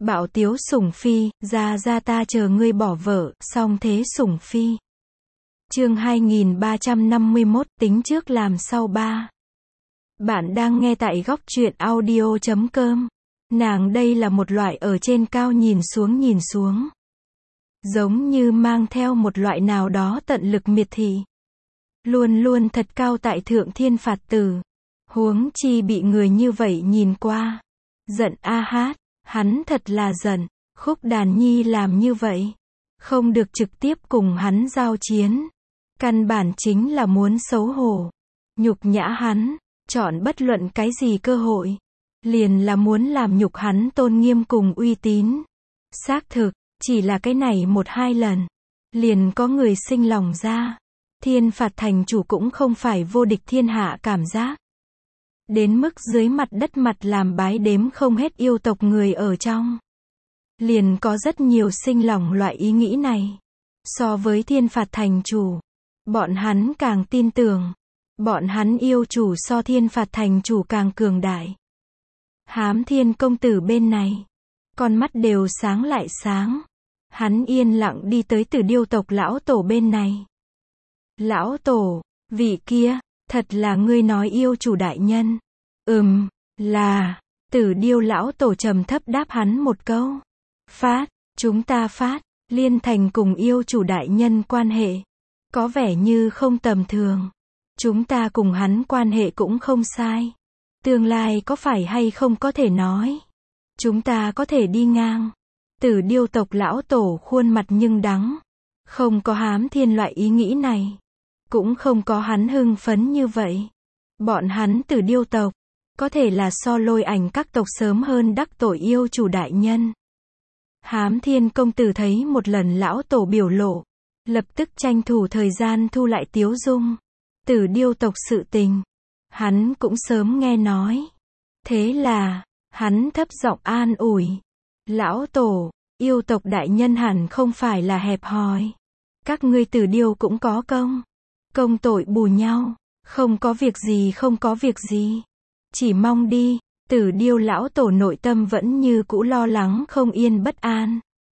Bạo tiếu sủng phi, ra ta chờ ngươi bỏ vợ, song thế sủng phi. Chương 2351, tính trước làm sau 3. Bạn đang nghe tại góc truyện audio.com. Nàng đây là một loại ở trên cao nhìn xuống. Giống như mang theo một loại nào đó tận lực miệt thị. Luôn luôn thật cao tại thượng thiên phạt tử. Huống chi bị người như vậy nhìn qua. Giận a hát, hắn thật là giận. Khúc Đàn Nhi làm như vậy. Không được trực tiếp cùng hắn giao chiến. Căn bản chính là muốn xấu hổ. Nhục nhã hắn. Chọn bất luận cái gì cơ hội. Liền là muốn làm nhục hắn tôn nghiêm cùng uy tín. Xác thực, chỉ là cái này 1-2 lần. Liền có người sinh lòng ra. Thiên phạt thành chủ cũng không phải vô địch thiên hạ cảm giác. Đến mức dưới mặt đất mặt làm bái đếm không hết yêu tộc người ở trong. Liền có rất nhiều sinh lòng loại ý nghĩ này. So với thiên phạt thành chủ, bọn hắn càng tin tưởng. Bọn hắn yêu chủ so thiên phạt thành chủ càng cường đại. Hám Thiên công tử bên này, con mắt đều sáng lại sáng. Hắn yên lặng đi tới Tử Điêu tộc lão tổ bên này. Lão tổ, vị kia, thật là ngươi nói yêu chủ đại nhân. Là, Tử Điêu lão tổ trầm thấp đáp hắn một câu. Chúng ta phát, Liên Thành cùng yêu chủ đại nhân quan hệ. Có vẻ như không tầm thường. Chúng ta cùng hắn quan hệ cũng không sai. Tương lai có phải hay không có thể nói. Chúng ta có thể đi ngang. Tử Điêu tộc lão tổ khuôn mặt nhưng đắng. Không có Hám Thiên loại ý nghĩ này. Cũng không có hắn hưng phấn như vậy. Bọn hắn Tử Điêu tộc, có thể là so Lôi Ảnh các tộc sớm hơn đắc tội yêu chủ đại nhân. Hám Thiên công tử thấy một lần lão tổ biểu lộ. Lập tức tranh thủ thời gian thu lại tiếu dung. Tử Điêu tộc sự tình. Hắn cũng sớm nghe nói. Thế là, hắn thấp giọng an ủi. Lão tổ, yêu tộc đại nhân hẳn không phải là hẹp hòi. Các ngươi Tử Điêu cũng có công. Công tội bù nhau. Không có việc gì. Chỉ mong đi. Tử Điêu lão tổ nội tâm vẫn như cũ lo lắng không yên bất an.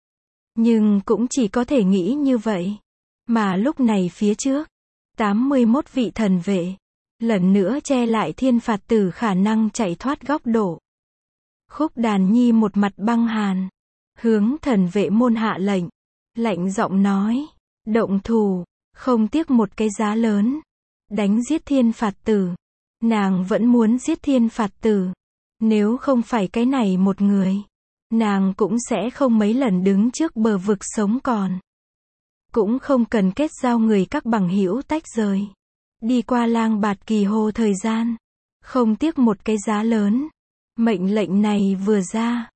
Nhưng cũng chỉ có thể nghĩ như vậy. Mà lúc này phía trước, 81 vị thần vệ, lần nữa che lại thiên phạt tử khả năng chạy thoát góc độ. Khúc Đàn Nhi một mặt băng hàn, hướng thần vệ môn hạ lệnh, lạnh giọng nói, động thủ, không tiếc một cái giá lớn, đánh giết thiên phạt tử. Nàng vẫn muốn giết thiên phạt tử. Nếu không phải cái này một người, nàng cũng sẽ không mấy lần đứng trước bờ vực sống còn. Cũng không cần kết giao người các bằng hữu tách rời. Đi qua Lang Bạt Kỳ Hồ thời gian. Không tiếc một cái giá lớn. Mệnh lệnh này vừa ra.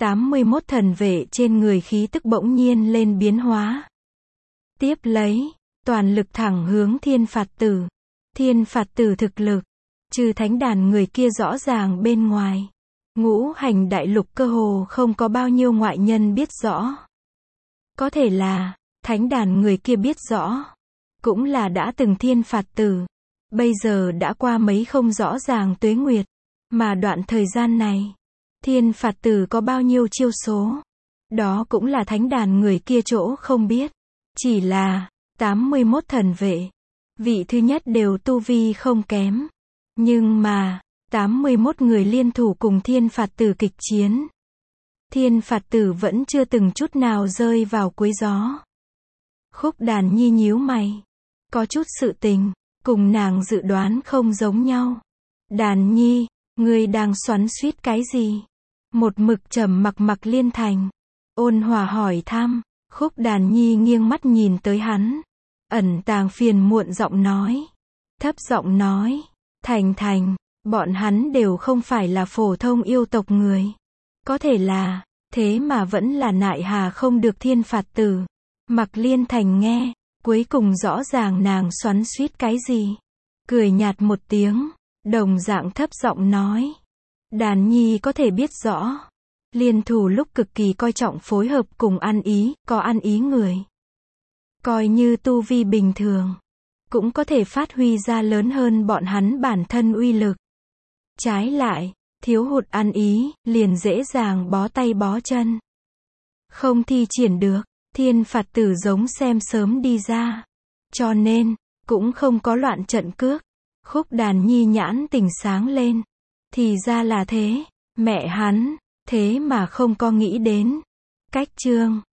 81 thần vệ trên người khí tức bỗng nhiên lên biến hóa. Tiếp lấy, toàn lực thẳng hướng thiên phạt tử. Thiên phạt tử thực lực, trừ thánh đàn người kia rõ ràng bên ngoài. Ngũ hành đại lục cơ hồ không có bao nhiêu ngoại nhân biết rõ. Có thể là thánh đàn người kia biết rõ. Cũng là đã từng thiên phạt tử. Bây giờ đã qua mấy không rõ ràng tuế nguyệt. Mà đoạn thời gian này, thiên phạt tử có bao nhiêu chiêu số. Đó cũng là thánh đàn người kia chỗ không biết. Chỉ là 81 thần vệ. Vị thứ nhất đều tu vi không kém. Nhưng mà 81 người liên thủ cùng thiên phạt tử kịch chiến. Thiên phạt tử vẫn chưa từng chút nào rơi vào cuối gió. Khúc Đàn Nhi nhíu mày. Có chút sự tình, cùng nàng dự đoán không giống nhau. Đàn Nhi, ngươi đang xoắn xuýt cái gì? Một mực trầm mặc Liên Thành. Ôn hòa hỏi thăm. Khúc Đàn Nhi nghiêng mắt nhìn tới hắn. Ẩn tàng phiền muộn giọng nói. Thấp giọng nói. Thành, bọn hắn đều không phải là phổ thông yêu tộc người. Có thể là, thế mà vẫn là nại hà không được thiên phạt tử. Mặc Liên Thành nghe, cuối cùng rõ ràng nàng xoắn xuýt cái gì. Cười nhạt một tiếng, đồng dạng thấp giọng nói. Đàn Nhi có thể biết rõ. Liên thủ lúc cực kỳ coi trọng phối hợp cùng ăn ý, có ăn ý người. Coi như tu vi bình thường, cũng có thể phát huy ra lớn hơn bọn hắn bản thân uy lực. Trái lại, thiếu hụt ăn ý, liền dễ dàng bó tay bó chân. Không thi triển được, thiên phạt tử giống xem sớm đi ra. Cho nên, cũng không có loạn trận cước. Khúc Đàn Nhi nhãn tình sáng lên. Thì ra là thế, mẹ hắn, thế mà không có nghĩ đến. Cách chương